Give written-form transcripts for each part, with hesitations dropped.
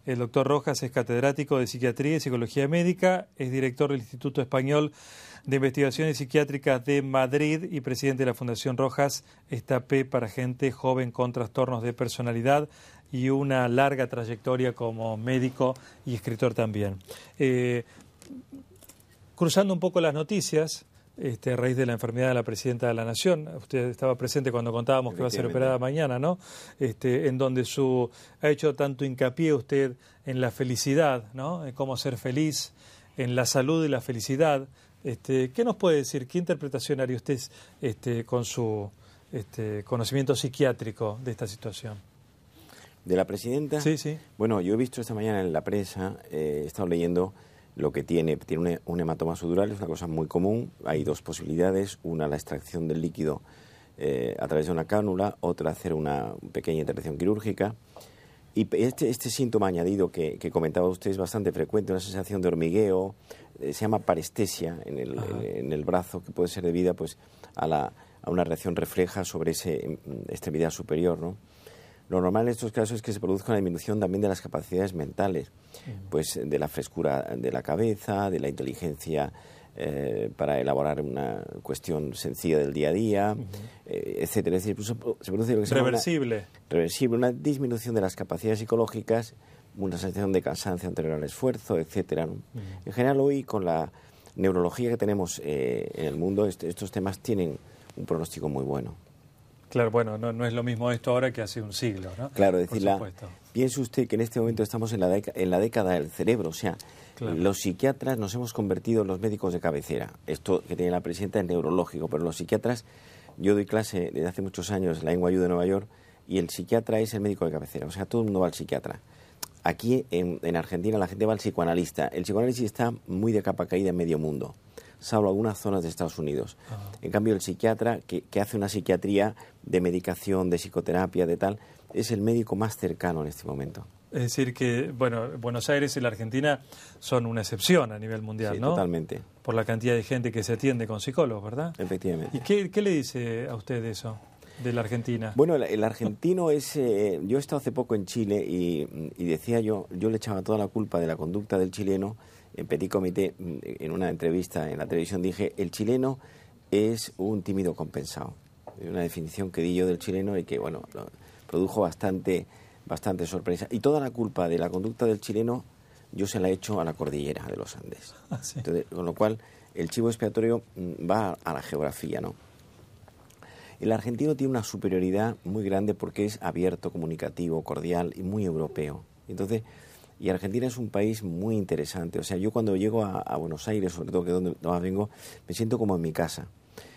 El doctor Rojas es catedrático de Psiquiatría y Psicología Médica, es director del Instituto Español de Investigaciones Psiquiátricas de Madrid y presidente de la Fundación Rojas Estapé para gente joven con trastornos de personalidad y una larga trayectoria como médico y escritor también. Cruzando un poco las noticias, a raíz de la enfermedad de la presidenta de la Nación, usted estaba presente cuando contábamos que va a ser operada mañana, ¿no? En donde ha hecho tanto hincapié usted en la felicidad, ¿no? En cómo ser feliz, en la salud y la felicidad. ¿Qué nos puede decir? ¿Qué interpretación haría usted con su conocimiento psiquiátrico de esta situación? ¿De la presidenta? Sí, sí. Bueno, yo he visto esta mañana en la prensa, he estado leyendo lo que tiene un hematoma sudural, es una cosa muy común. Hay dos posibilidades, una la extracción del líquido a través de una cánula, otra hacer una pequeña intervención quirúrgica. Y este síntoma añadido que comentaba usted es bastante frecuente, una sensación de hormigueo, se llama parestesia en el brazo, que puede ser debida pues a una reacción refleja sobre esa extremidad superior, ¿no? Lo normal en estos casos es que se produzca una disminución también de las capacidades mentales, pues de la frescura de la cabeza, de la inteligencia para elaborar una cuestión sencilla del día a día, etcétera. Es decir, se produce lo que se llama reversible, una disminución de las capacidades psicológicas, una sensación de cansancio anterior al esfuerzo, etcétera, ¿no? En general, hoy con la neurología que tenemos en el mundo, estos temas tienen un pronóstico muy bueno. Claro, bueno, no es lo mismo esto ahora que hace un siglo, ¿no? Claro, es decir, piense usted que en este momento estamos en la década del cerebro, o sea, claro, los psiquiatras nos hemos convertido en los médicos de cabecera. Esto que tiene la presidenta es neurológico, pero los psiquiatras, yo doy clase desde hace muchos años en la NYU de Nueva York y el psiquiatra es el médico de cabecera, o sea, todo el mundo va al psiquiatra. Aquí en Argentina la gente va al psicoanalista. El psicoanálisis está muy de capa caída en medio mundo, salvo algunas zonas de Estados Unidos. En cambio, el psiquiatra que hace una psiquiatría de medicación, de psicoterapia, de tal, es el médico más cercano en este momento. Es decir que, bueno, Buenos Aires y la Argentina son una excepción a nivel mundial, sí, ¿no? Totalmente. Por la cantidad de gente que se atiende con psicólogos, ¿verdad? Efectivamente. ¿Y qué le dice a usted de eso, de la Argentina? Bueno, el argentino es... yo he estado hace poco en Chile y decía yo le echaba toda la culpa de la conducta del chileno. En Petit Comité, en una entrevista en la televisión, dije, el chileno es un tímido compensado. Una definición que di yo del chileno y que, bueno, produjo bastante sorpresa. Y toda la culpa de la conducta del chileno yo se la he hecho a la cordillera de los Andes. ¿Sí? Entonces, con lo cual, el chivo expiatorio va a la geografía, ¿no? El argentino tiene una superioridad muy grande porque es abierto, comunicativo, cordial y muy europeo. Entonces... Y Argentina es un país muy interesante. O sea, yo cuando llego a Buenos Aires, sobre todo que es donde más vengo, me siento como en mi casa.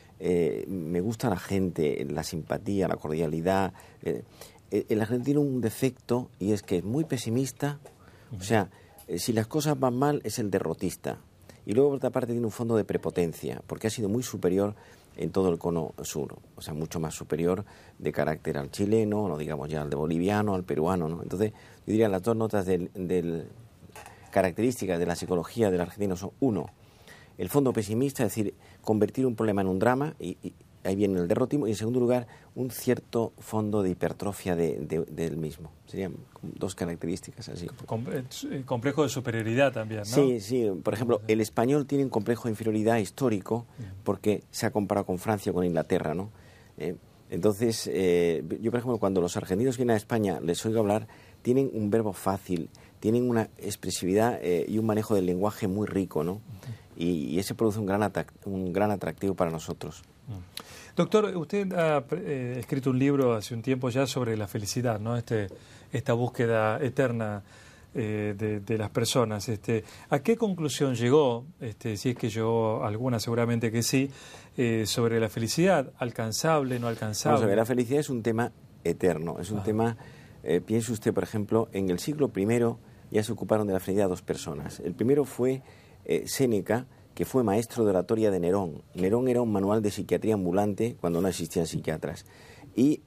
Me gusta la gente, la simpatía, la cordialidad. El argentino tiene un defecto y es que es muy pesimista. O sea, si las cosas van mal es el derrotista. Y luego, por otra parte, tiene un fondo de prepotencia, porque ha sido muy superior en todo el cono sur. O sea, mucho más superior de carácter al chileno, no digamos ya al de boliviano, al peruano, ¿no? Entonces, yo diría las dos notas características de la psicología del argentino son, uno, el fondo pesimista, es decir, convertir un problema en un drama, y ahí viene el derrotismo, y en segundo lugar, un cierto fondo de hipertrofia del mismo. Serían dos características así. Complejo de superioridad también, ¿no? Sí, sí. Por ejemplo, el español tiene un complejo de inferioridad histórico porque se ha comparado con Francia o con Inglaterra, ¿no? Entonces, yo, por ejemplo, cuando los argentinos vienen a España, les oigo hablar, tienen un verbo fácil, tienen una expresividad y un manejo del lenguaje muy rico, ¿no? Y ese produce un gran atractivo para nosotros. Doctor, usted ha escrito un libro hace un tiempo ya sobre la felicidad, ¿no? Esta búsqueda eterna de las personas. ¿A qué conclusión llegó, si es que llegó alguna, seguramente que sí, sobre la felicidad? ¿Alcanzable, no alcanzable? Vamos a ver, la felicidad es un tema eterno, es un tema... piense usted, por ejemplo, en el siglo I ya se ocuparon de la felicidad dos personas. El primero fue Séneca, que fue maestro de oratoria de Nerón. Nerón era un manual de psiquiatría ambulante cuando no existían psiquiatras. Y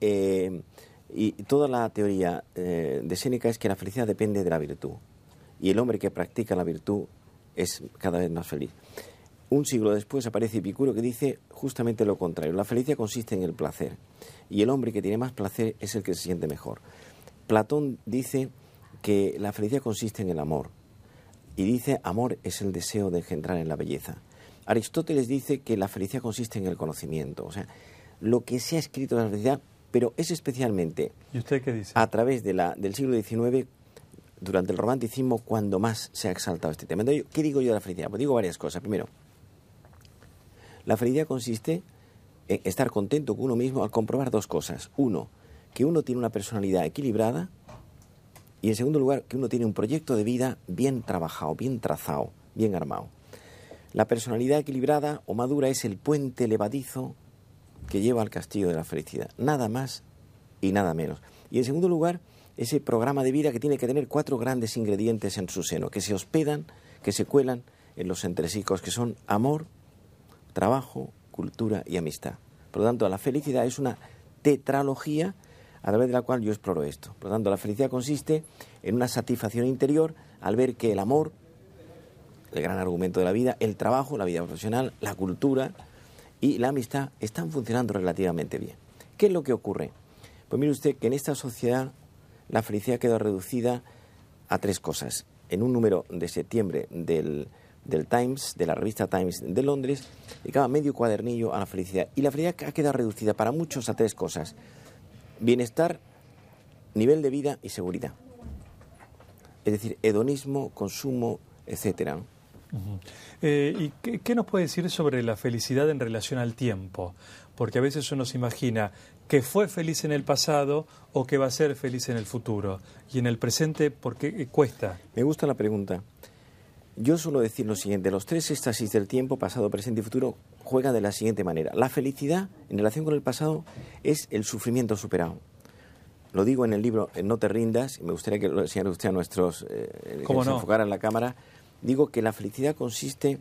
toda la teoría de Séneca es que la felicidad depende de la virtud. Y el hombre que practica la virtud es cada vez más feliz. Un siglo después aparece Epicuro que dice justamente lo contrario. La felicidad consiste en el placer. Y el hombre que tiene más placer es el que se siente mejor. Platón dice que la felicidad consiste en el amor. Y dice, amor es el deseo de engendrar en la belleza. Aristóteles dice que la felicidad consiste en el conocimiento. O sea, lo que se ha escrito de la felicidad, pero es especialmente... ¿Y usted qué dice? A través del siglo XIX, durante el romanticismo, cuando más se ha exaltado este tema. Entonces, ¿qué digo yo de la felicidad? Pues digo varias cosas. Primero, la felicidad consiste en estar contento con uno mismo al comprobar dos cosas. Uno, que uno tiene una personalidad equilibrada, y en segundo lugar, que uno tiene un proyecto de vida bien trabajado, bien trazado, bien armado. La personalidad equilibrada o madura es el puente levadizo que lleva al castillo de la felicidad. Nada más y nada menos. Y en segundo lugar, ese programa de vida que tiene que tener 4 grandes ingredientes en su seno, que se hospedan, que se cuelan en los entresijos, que son amor, trabajo, cultura y amistad. Por lo tanto, la felicidad es una tetralogía a través de la cual yo exploro esto. Por lo tanto, la felicidad consiste en una satisfacción interior al ver que el amor, el gran argumento de la vida, el trabajo, la vida profesional, la cultura y la amistad están funcionando relativamente bien. ¿Qué es lo que ocurre? Pues mire usted que en esta sociedad la felicidad quedó reducida a 3 cosas. En un número de septiembre del Times, de la revista Times de Londres, dedicaba medio cuadernillo a la felicidad. Y la felicidad ha quedado reducida para muchos a 3 cosas. Bienestar, nivel de vida y seguridad. Es decir, hedonismo, consumo, etcétera, ¿no? ¿Y qué nos puede decir sobre la felicidad en relación al tiempo? Porque a veces uno se imagina que fue feliz en el pasado o que va a ser feliz en el futuro. Y en el presente, ¿por qué cuesta? Me gusta la pregunta. Yo suelo decir lo siguiente, los 3 éxtasis del tiempo, pasado, presente y futuro, juegan de la siguiente manera. La felicidad, en relación con el pasado, es el sufrimiento superado. Lo digo en el libro No te rindas, y me gustaría que lo enseñara usted a nuestros, que se enfocara en la cámara. Digo que la felicidad consiste,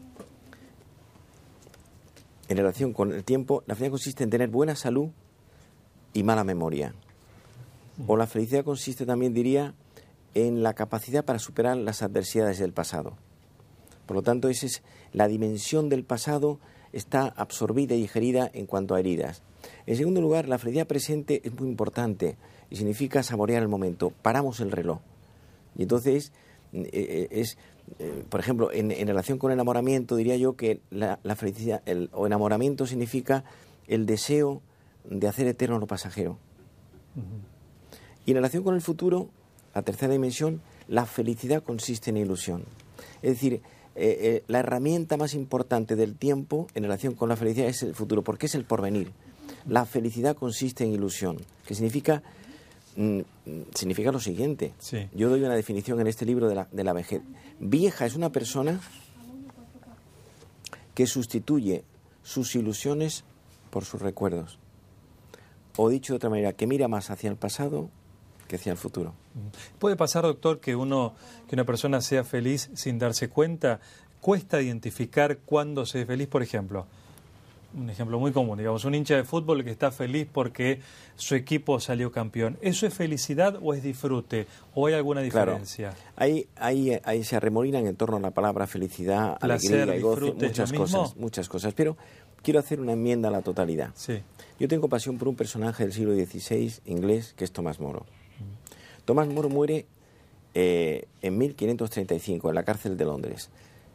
en relación con el tiempo, la felicidad consiste en tener buena salud y mala memoria. O la felicidad consiste también, diría, en la capacidad para superar las adversidades del pasado. Por lo tanto, esa es la dimensión del pasado, está absorbida y digerida en cuanto a heridas. En segundo lugar, la felicidad presente es muy importante y significa saborear el momento. Paramos el reloj. Y entonces, por ejemplo, en relación con el enamoramiento, diría yo que la felicidad o enamoramiento significa el deseo de hacer eterno lo pasajero. Y en relación con el futuro, la tercera dimensión, la felicidad consiste en ilusión. Es decir, la herramienta más importante del tiempo en relación con la felicidad es el futuro, porque es el porvenir. La felicidad consiste en ilusión, que significa lo siguiente. Sí. Yo doy una definición en este libro de la vejez. Vieja es una persona que sustituye sus ilusiones por sus recuerdos. O dicho de otra manera, que mira más hacia el pasado que hacia el futuro. ¿Puede pasar, doctor, que una persona sea feliz sin darse cuenta? ¿Cuesta identificar cuándo se es feliz? Por ejemplo, un ejemplo muy común, digamos, un hincha de fútbol que está feliz porque su equipo salió campeón. ¿Eso es felicidad o es disfrute? ¿O hay alguna diferencia? Claro. Ahí se arremolinan en torno a la palabra felicidad, placer, alegría y goce, disfrute, muchas cosas. Pero quiero hacer una enmienda a la totalidad. Sí. Yo tengo pasión por un personaje del siglo XVI inglés que es Tomás Moro. Tomás Moro muere en 1535 en la cárcel de Londres.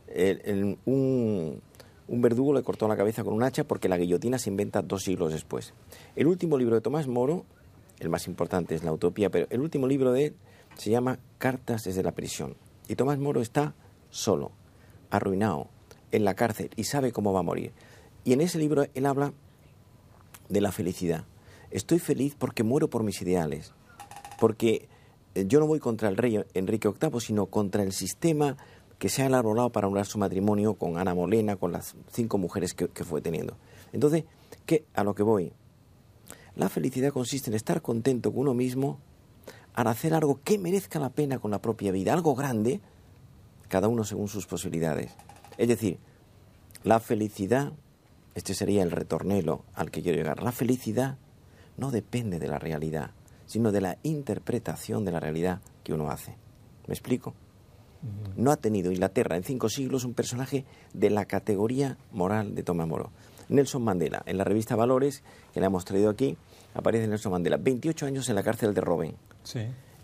Un verdugo le cortó la cabeza con un hacha porque la guillotina se inventa 2 siglos después. El último libro de Tomás Moro, el más importante es La Utopía, pero el último libro de él se llama Cartas desde la prisión. Y Tomás Moro está solo, arruinado, en la cárcel y sabe cómo va a morir. Y en ese libro él habla de la felicidad. Estoy feliz porque muero por mis ideales, porque yo no voy contra el rey Enrique VIII, sino contra el sistema que se ha elaborado para anular su matrimonio con Ana Molena, con las 5 mujeres que fue teniendo. Entonces, a lo que voy? La felicidad consiste en estar contento con uno mismo al hacer algo que merezca la pena con la propia vida, algo grande, cada uno según sus posibilidades. Es decir, la felicidad, este sería el retornelo al que quiero llegar, la felicidad no depende de la realidad, sino de la interpretación de la realidad que uno hace. ¿Me explico? No ha tenido Inglaterra en 5 siglos un personaje de la categoría moral de Tomás Moro. Nelson Mandela, en la revista Valores, que le hemos traído aquí, aparece Nelson Mandela, 28 años en la cárcel de Robben. Sí.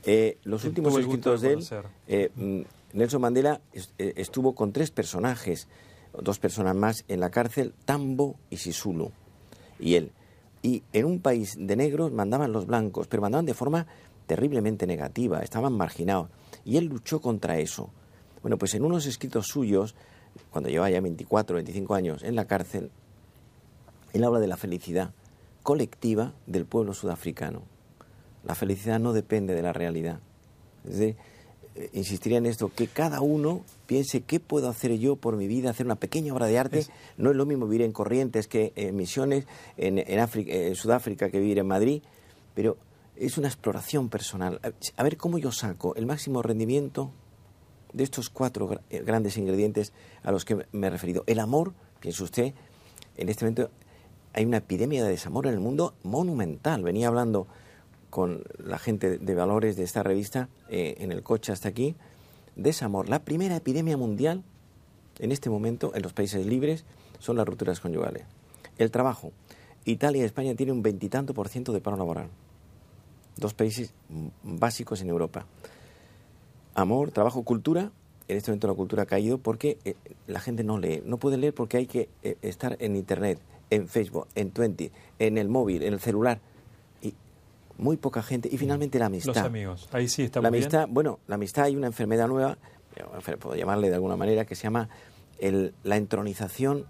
Los últimos escritos de él, Nelson Mandela estuvo con 3 personajes, 2 personas más en la cárcel, Tambo y Sisulu, y él. Y en un país de negros mandaban los blancos, pero mandaban de forma terriblemente negativa, estaban marginados. Y él luchó contra eso. Bueno, pues en unos escritos suyos, cuando llevaba ya 24 o 25 años en la cárcel, él habla de la felicidad colectiva del pueblo sudafricano. La felicidad no depende de la realidad. Es decir, insistiría en esto, que cada uno piense qué puedo hacer yo por mi vida, hacer una pequeña obra de arte. No es lo mismo vivir en Corrientes que en Misiones, en Sudáfrica, que vivir en Madrid, pero es una exploración personal. A ver cómo yo saco el máximo rendimiento de estos 4 grandes ingredientes a los que me he referido. El amor, piense usted, en este momento hay una epidemia de desamor en el mundo monumental. Venía hablando con la gente de valores de esta revista en el coche hasta aquí. Desamor. La primera epidemia mundial en este momento en los países libres son las rupturas conyugales. El trabajo. Italia y España tienen un 20 y tanto % de paro laboral. 2 países básicos en Europa. Amor, trabajo, cultura. En este momento la cultura ha caído porque la gente no lee. No puede leer porque hay que estar en Internet, en Facebook, en Twenty, en el móvil, en el celular. Y muy poca gente. Y finalmente la amistad. Los amigos. Ahí sí está la muy amistad, bien. Bueno, la amistad, hay una enfermedad nueva, puedo llamarle de alguna manera, que se llama la entronización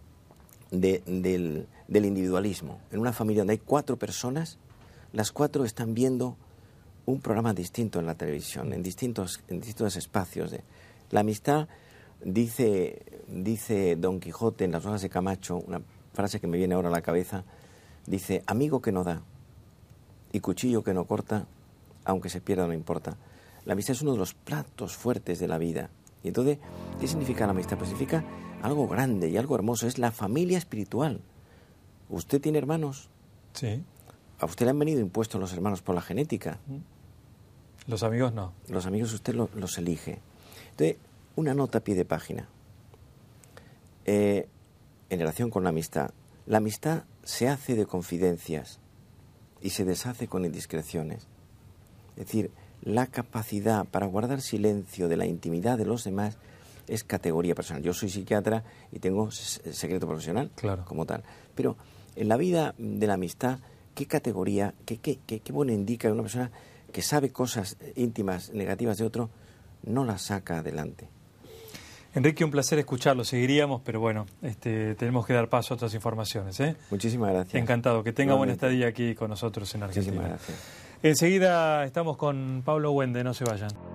del individualismo. En una familia donde hay 4 personas, las 4 están viendo un programa distinto en la televisión, en distintos espacios. La amistad, dice Don Quijote en Las hojas de Camacho, una frase que me viene ahora a la cabeza, dice: amigo que no da y cuchillo que no corta, aunque se pierda no importa. La amistad es uno de los platos fuertes de la vida. Y entonces, ¿qué significa la amistad? Pues significa algo grande y algo hermoso, es la familia espiritual. ¿Usted tiene hermanos? Sí. ¿A usted le han venido impuestos los hermanos por la genética? Los amigos no. Los amigos usted los elige. Entonces, una nota a pie de página. En relación con la amistad. La amistad se hace de confidencias y se deshace con indiscreciones. Es decir, la capacidad para guardar silencio de la intimidad de los demás es categoría personal. Yo soy psiquiatra y tengo secreto profesional, claro, como tal. Pero en la vida de la amistad, ¿qué categoría, qué bueno indica que una persona que sabe cosas íntimas, negativas de otro, no las saca adelante? Enrique, un placer escucharlo. Seguiríamos, pero bueno, tenemos que dar paso a otras informaciones. Muchísimas gracias. Encantado. Que tenga buena estadía aquí con nosotros en Argentina. Muchísimas gracias. Enseguida estamos con Pablo Wende, no se vayan.